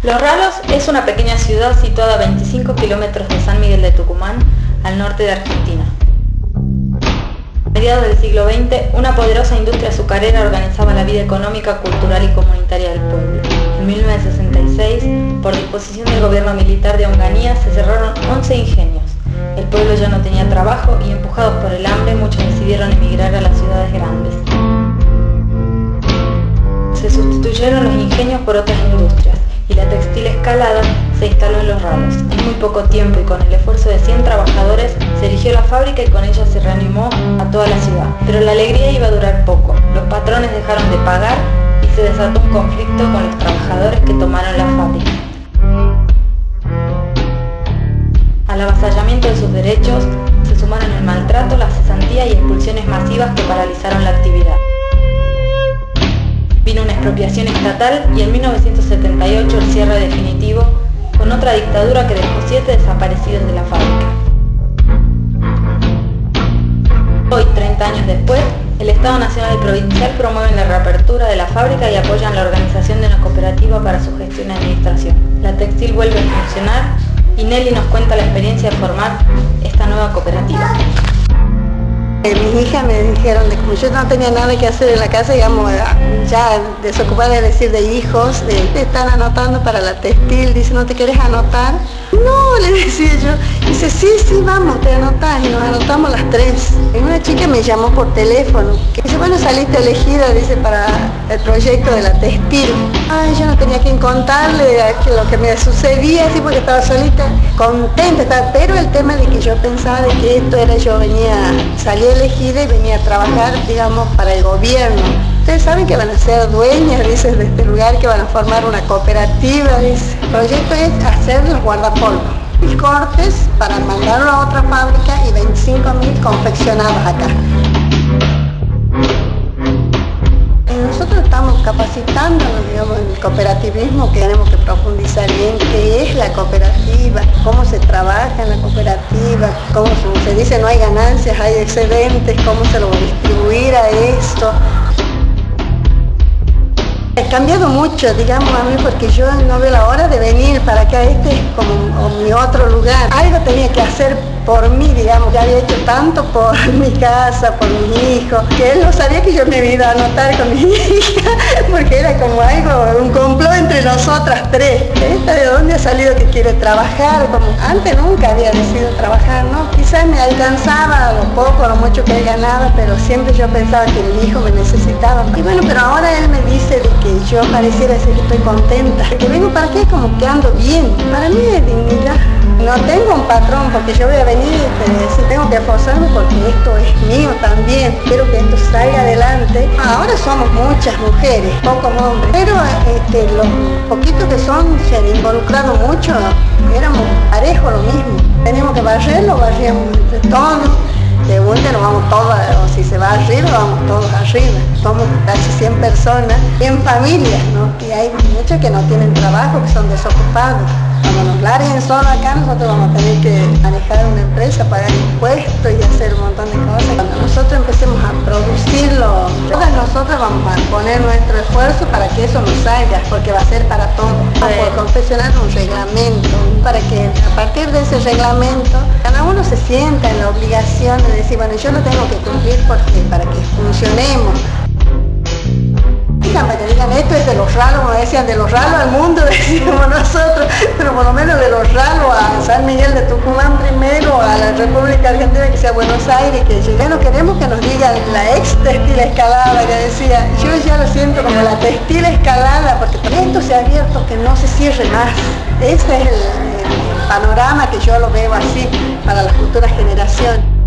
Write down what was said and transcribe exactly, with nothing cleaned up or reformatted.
Los Ralos es una pequeña ciudad situada a veinticinco kilómetros de San Miguel de Tucumán, al norte de Argentina. A mediados del siglo veinte, una poderosa industria azucarera organizaba la vida económica, cultural y comunitaria del pueblo. En mil novecientos sesenta y seis, por disposición del gobierno militar de Onganía, se cerraron once ingenios. El pueblo ya no tenía trabajo y, empujados por el hambre, muchos decidieron emigrar a las ciudades grandes. Se sustituyeron los ingenios por otras industrias, y la textil escalada se instaló en Los Ralos. En muy poco tiempo y con el esfuerzo de cien trabajadores se erigió la fábrica y con ella se reanimó a toda la ciudad. Pero la alegría iba a durar poco. Los patrones dejaron de pagar y se desató un conflicto con los trabajadores que tomaron la fábrica. Al avasallamiento de sus derechos se sumaron el maltrato, la cesantía y expulsiones masivas que paralizaron la actividad. Vino una expropiación estatal y en mil novecientos setenta y ocho el cierre definitivo, con otra dictadura que dejó siete desaparecidos de la fábrica. Hoy, treinta años después, el Estado Nacional y Provincial promueven la reapertura de la fábrica y apoyan la organización de una cooperativa para su gestión y administración. La textil vuelve a funcionar y Nelly nos cuenta la experiencia de formar esta nueva cooperativa. Mis hijas me dijeron que como yo no tenía nada que hacer en la casa, digamos, ya desocupada, es decir, de hijos, de, de están anotando para la textil, dice, ¿no te querés anotar? No, le decía yo. Dice, sí, sí, vamos, te anotás, y nos anotamos las tres. Y una chica me llamó por teléfono, que dice, bueno, saliste elegida, dice, para el proyecto de la textil. Ay, yo no tenía quien contarle que lo que me sucedía, así porque estaba solita, contenta, estaba, pero el tema de que yo pensaba de que esto era, yo venía, salía elegida y venía a trabajar, digamos, para el gobierno. Ustedes saben que van a ser dueñas, dice, de este lugar, que van a formar una cooperativa, dice. El proyecto es hacer los guardapolvos y cortes para mandarlo a otra fábrica y veinticinco mil confeccionados acá. Y nosotros estamos capacitándonos, digamos, en el cooperativismo, que tenemos que profundizar bien qué es la cooperativa, cómo se trabaja en la cooperativa, cómo se dice no hay ganancias, hay excedentes, cómo se lo va a distribuir a esto. He cambiado mucho, digamos, a mí, porque yo no veo la hora de venir para acá. Este es como mi otro lugar. Algo tenía que hacer por mí, digamos, ya había hecho tanto por mi casa, por mis hijos, que él no sabía que yo me iba a anotar con mi hija, porque era como algo, un complot entre nosotras tres. ¿Esta de dónde ha salido que quiere trabajar? Como antes nunca había decidido trabajar, ¿no? Quizás me alcanzaba lo poco, lo mucho que él ganaba, pero siempre yo pensaba que mi hijo me necesitaba. Y bueno, pero ahora él me dice de que yo pareciera ser que estoy contenta, que vengo para acá como que ando bien. Para mí es dignidad. No tengo un patrón porque yo voy a venir y decir, tengo que esforzarme porque esto es mío también, quiero que esto salga adelante. Ahora somos muchas mujeres, pocos hombres, pero este, los poquitos que son se han involucrado mucho, éramos parejos lo mismo. Tenemos que barrerlo, barríamos entre todos. De vuelta nos vamos todos, o si se va arriba, vamos todos arriba. Somos casi cien personas, cien familias, ¿no? Y hay muchos que no tienen trabajo, que son desocupados. Cuando nos larguen solo acá, nosotros vamos a tener que manejar una empresa, pagar impuestos y hacer un montón de cosas. Cuando nosotros empecemos a producirlo, todas nosotras vamos a poner nuestro esfuerzo para que eso nos salga, porque va a ser para todos. Vamos a confeccionar un reglamento, para que a partir de ese reglamento, cada uno se sienta en la obligación de decir, bueno, yo lo tengo que cumplir porque, para que funcionemos. Para que digan, esto es de Los Ralos, como decían, de Los Ralos al mundo, decíamos nosotros, pero por lo menos de Los Ralos a San Miguel de Tucumán primero, a la República Argentina, que sea Buenos Aires, que ya no queremos que nos digan la ex textil escalada, que decía, yo ya lo siento como la textil escalada, porque esto se ha abierto, que no se cierre más. Ese es el, el panorama que yo lo veo así para las futuras generaciones.